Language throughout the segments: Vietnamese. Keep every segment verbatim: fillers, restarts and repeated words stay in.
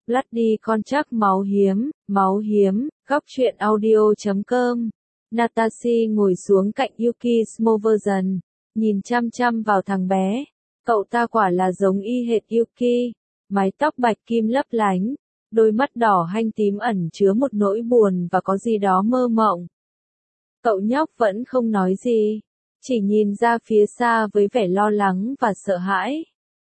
Bloody con chắc máu hiếm, máu hiếm, góc truyện audio chấm com. Natashi ngồi xuống cạnh Yuki Smoverson, nhìn chăm chăm vào thằng bé. Cậu ta quả là giống y hệt Yuki, mái tóc bạch kim lấp lánh, đôi mắt đỏ hanh tím ẩn chứa một nỗi buồn và có gì đó mơ mộng. Cậu nhóc vẫn không nói gì, chỉ nhìn ra phía xa với vẻ lo lắng và sợ hãi.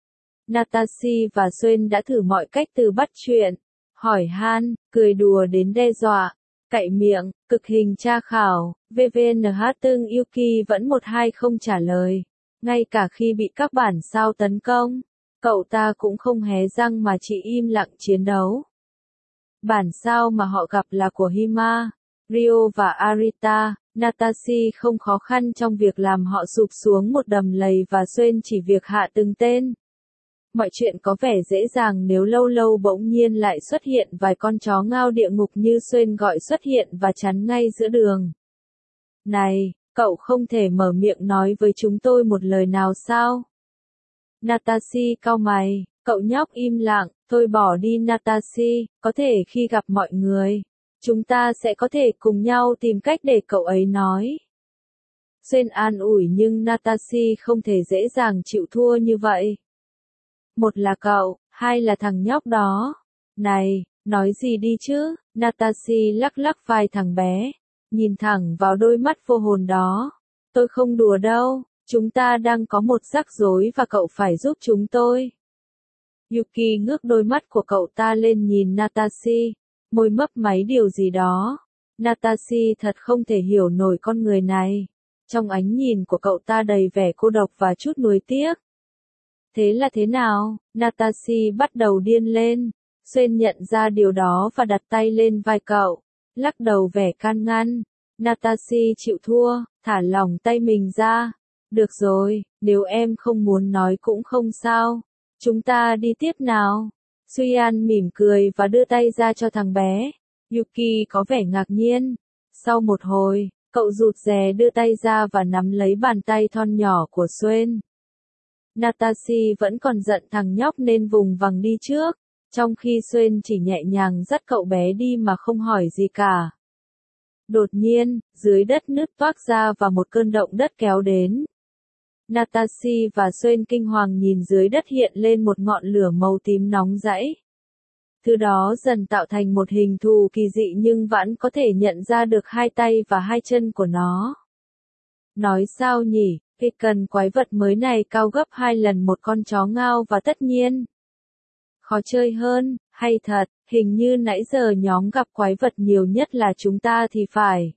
Natashi và Suen đã thử mọi cách từ bắt chuyện, hỏi han, cười đùa đến đe dọa, cậy miệng, cực hình tra khảo, vê vê en hát tương Yuki vẫn một hai không trả lời. Ngay cả khi bị các bản sao tấn công, cậu ta cũng không hé răng mà chỉ im lặng chiến đấu. Bản sao mà họ gặp là của Hima, Ryo và Arita. Natashi không khó khăn trong việc làm họ sụp xuống một đầm lầy và Suen chỉ việc hạ từng tên. Mọi chuyện có vẻ dễ dàng nếu lâu lâu bỗng nhiên lại xuất hiện vài con chó ngao địa ngục như Suen gọi xuất hiện và chắn ngay giữa đường. Này, cậu không thể mở miệng nói với chúng tôi một lời nào sao? Natashi cau mày, cậu nhóc im lặng, thôi bỏ đi Natashi, có thể khi gặp mọi người, chúng ta sẽ có thể cùng nhau tìm cách để cậu ấy nói. Suen an ủi nhưng Natashi không thể dễ dàng chịu thua như vậy. Một là cậu, hai là thằng nhóc đó. Này, nói gì đi chứ? Natashi lắc lắc vai thằng bé, nhìn thẳng vào đôi mắt vô hồn đó. Tôi không đùa đâu, chúng ta đang có một rắc rối và cậu phải giúp chúng tôi. Yuki ngước đôi mắt của cậu ta lên nhìn Natashi, môi mấp máy điều gì đó. Natashi thật không thể hiểu nổi con người này. Trong ánh nhìn của cậu ta đầy vẻ cô độc và chút nuối tiếc. Thế là thế nào? Natashi bắt đầu điên lên. Suen nhận ra điều đó và đặt tay lên vai cậu, lắc đầu vẻ can ngăn. Natashi chịu thua, thả lỏng tay mình ra. Được rồi, nếu em không muốn nói cũng không sao. Chúng ta đi tiếp nào. Suyan mỉm cười và đưa tay ra cho thằng bé. Yuki có vẻ ngạc nhiên. Sau một hồi, cậu rụt rè đưa tay ra và nắm lấy bàn tay thon nhỏ của Suen. Natashi vẫn còn giận thằng nhóc nên vùng vằng đi trước, trong khi Suen chỉ nhẹ nhàng dắt cậu bé đi mà không hỏi gì cả. Đột nhiên, dưới đất nứt toác ra và một cơn động đất kéo đến. Natashi và Suen kinh hoàng nhìn dưới đất hiện lên một ngọn lửa màu tím nóng rẫy. Thứ đó dần tạo thành một hình thù kỳ dị nhưng vẫn có thể nhận ra được hai tay và hai chân của nó. Nói sao nhỉ? Cần quái vật mới này cao gấp hai lần một con chó ngao và tất nhiên khó chơi hơn, hay thật, hình như nãy giờ nhóm gặp quái vật nhiều nhất là chúng ta thì phải.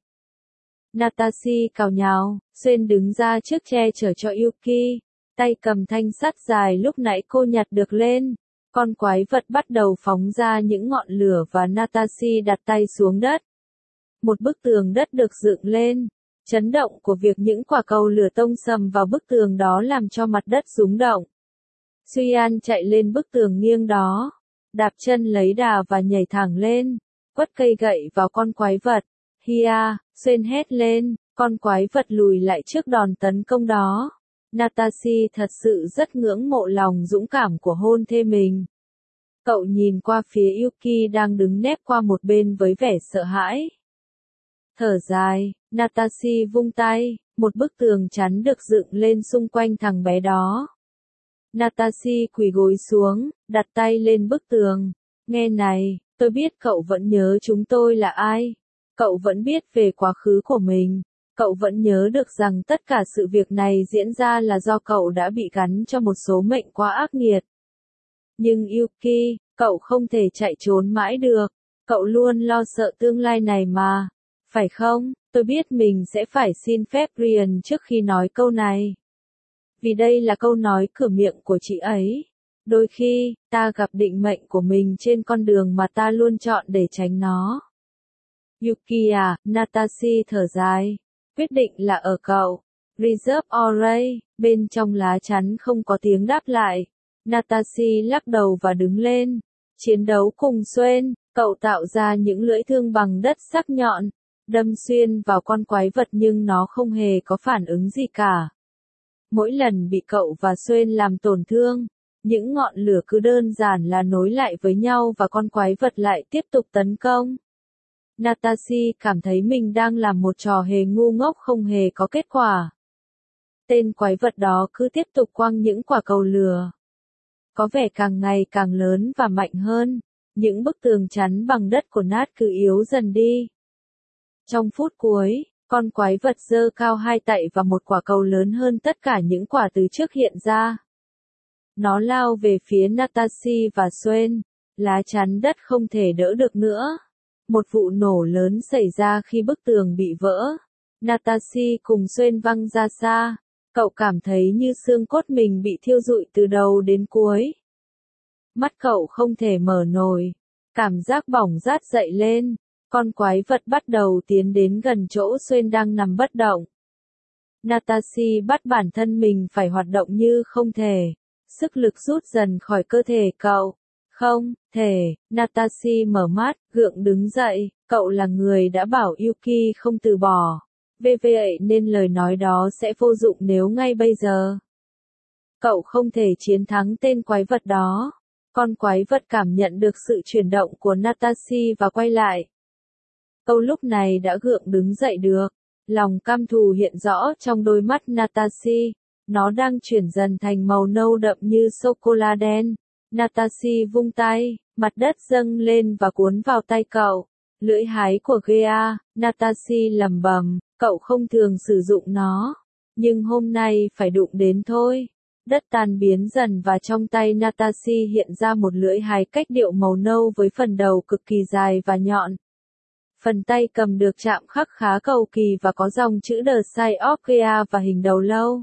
Natashi cào nhào, Suen đứng ra trước che chở cho Yuki, tay cầm thanh sắt dài lúc nãy cô nhặt được lên. Con quái vật bắt đầu phóng ra những ngọn lửa và Natashi đặt tay xuống đất. Một bức tường đất được dựng lên. Chấn động của việc những quả cầu lửa tông sầm vào bức tường đó làm cho mặt đất rung động. Suyan chạy lên bức tường nghiêng đó, đạp chân lấy đà và nhảy thẳng lên, quất cây gậy vào con quái vật. Hia, Suen hét lên, con quái vật lùi lại trước đòn tấn công đó. Natashi thật sự rất ngưỡng mộ lòng dũng cảm của hôn thê mình. Cậu nhìn qua phía Yuki đang đứng nép qua một bên với vẻ sợ hãi. Thở dài, Natashi vung tay, một bức tường chắn được dựng lên xung quanh thằng bé đó. Natashi quỳ gối xuống, đặt tay lên bức tường. Nghe này, tôi biết cậu vẫn nhớ chúng tôi là ai. Cậu vẫn biết về quá khứ của mình. Cậu vẫn nhớ được rằng tất cả sự việc này diễn ra là do cậu đã bị gắn cho một số mệnh quá ác nghiệt. Nhưng Yuki, cậu không thể chạy trốn mãi được. Cậu luôn lo sợ tương lai này mà. Phải không? Tôi biết mình sẽ phải xin phép Brian trước khi nói câu này. Vì đây là câu nói cửa miệng của chị ấy. Đôi khi, ta gặp định mệnh của mình trên con đường mà ta luôn chọn để tránh nó. Yuki à, Natashi thở dài. Quyết định là ở cậu. Reserve Oray, bên trong lá chắn không có tiếng đáp lại. Natashi lắc đầu và đứng lên. Chiến đấu cùng Suen, cậu tạo ra những lưỡi thương bằng đất sắc nhọn. Đâm xuyên vào con quái vật nhưng nó không hề có phản ứng gì cả. Mỗi lần bị cậu và Suen làm tổn thương, Những ngọn lửa cứ đơn giản là nối lại với nhau và con quái vật lại tiếp tục tấn công. Natasha cảm thấy mình đang làm một trò hề ngu ngốc không hề có kết quả. Tên quái vật đó cứ tiếp tục quăng những quả cầu lửa. Có vẻ càng ngày càng lớn và mạnh hơn. Những bức tường chắn bằng đất của Nat cứ yếu dần đi. Trong phút cuối, con quái vật giơ cao hai tay và một quả cầu lớn hơn tất cả những quả từ trước hiện ra. Nó lao về phía Natasha và Swain. Lá chắn đất không thể đỡ được nữa. Một vụ nổ lớn xảy ra khi bức tường bị vỡ. Natasha cùng Swain văng ra xa. Cậu cảm thấy như xương cốt mình bị thiêu rụi từ đầu đến cuối. Mắt cậu không thể mở nổi. Cảm giác bỏng rát dậy lên. Con quái vật bắt đầu tiến đến gần chỗ Swain đang nằm bất động. Natasha bắt bản thân mình phải hoạt động như không thể. Sức lực rút dần khỏi cơ thể cậu. Không thể. Natasha mở mắt, gượng đứng dậy. Cậu là người đã bảo Yuki không từ bỏ. Vì vậy nên lời nói đó sẽ vô dụng nếu ngay bây giờ. Cậu không thể chiến thắng tên quái vật đó. Con quái vật cảm nhận được sự chuyển động của Natasha và quay lại. Cậu lúc này đã gượng đứng dậy được. Lòng căm thù hiện rõ trong đôi mắt Natasha. Nó đang chuyển dần thành màu nâu đậm như sô-cô-la đen. Natasha vung tay, mặt đất dâng lên và cuốn vào tay cậu. Lưỡi hái của Gea, Natasha lẩm bẩm, cậu không thường sử dụng nó. Nhưng hôm nay phải đụng đến thôi. Đất tan biến dần và trong tay Natasha hiện ra một lưỡi hái cách điệu màu nâu với phần đầu cực kỳ dài và nhọn. Phần tay cầm được chạm khắc khá cầu kỳ và có dòng chữ The Sign of Gea và hình đầu lâu.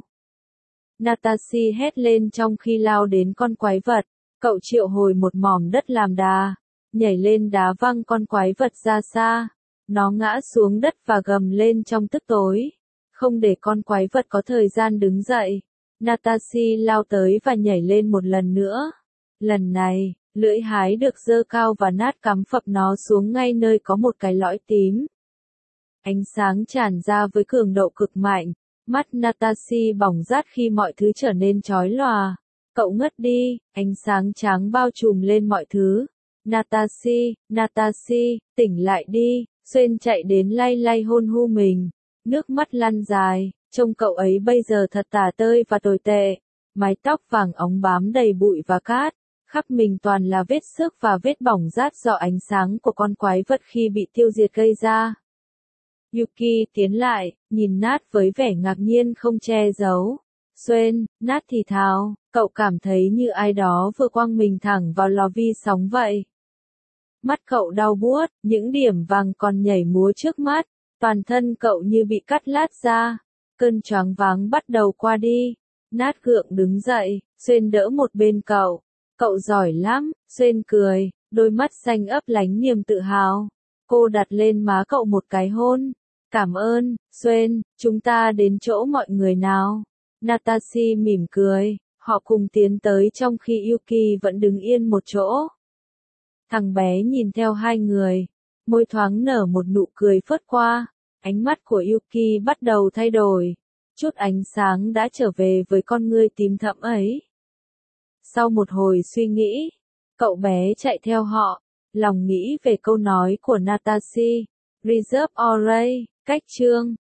Natasha hét lên trong khi lao đến con quái vật. Cậu triệu hồi một mỏm đất làm đà. Nhảy lên đá văng con quái vật ra xa. Nó ngã xuống đất và gầm lên trong tức tối. Không để con quái vật có thời gian đứng dậy. Natasha lao tới và nhảy lên một lần nữa. Lần này, lưỡi hái được giơ cao và Nat cắm phập nó xuống ngay nơi có một cái lõi tím. Ánh sáng tràn ra với cường độ cực mạnh. Mắt Natasha bỏng rát khi mọi thứ trở nên chói lòa. Cậu ngất đi, ánh sáng trắng bao trùm lên mọi thứ. Natasha, Natasha, tỉnh lại đi. Swain chạy đến lay lay hôn hu mình. Nước mắt lăn dài, trông cậu ấy bây giờ thật tả tơi và tồi tệ. Mái tóc vàng óng bám đầy bụi và cát. Khắp mình toàn là vết xước và vết bỏng rát do ánh sáng của con quái vật khi bị tiêu diệt gây ra. Yuki tiến lại, nhìn Nat với vẻ ngạc nhiên không che giấu. Swain, Nat thì thào, cậu cảm thấy như ai đó vừa quăng mình thẳng vào lò vi sóng vậy. Mắt cậu đau buốt, những điểm vàng còn nhảy múa trước mắt, toàn thân cậu như bị cắt lát ra. Cơn choáng váng bắt đầu qua đi. Nat gượng đứng dậy, Swain đỡ một bên cậu. Cậu giỏi lắm, Swain cười, đôi mắt xanh ấp lánh niềm tự hào. Cô đặt lên má cậu một cái hôn. Cảm ơn, Swain, chúng ta đến chỗ mọi người nào. Natasha mỉm cười, họ cùng tiến tới trong khi Yuki vẫn đứng yên một chỗ. Thằng bé nhìn theo hai người, môi thoáng nở một nụ cười phớt qua, ánh mắt của Yuki bắt đầu thay đổi. Chút ánh sáng đã trở về với con ngươi tím thẫm ấy. Sau một hồi suy nghĩ, cậu bé chạy theo họ, lòng nghĩ về câu nói của Natasha. Reserve Oray, cách chương.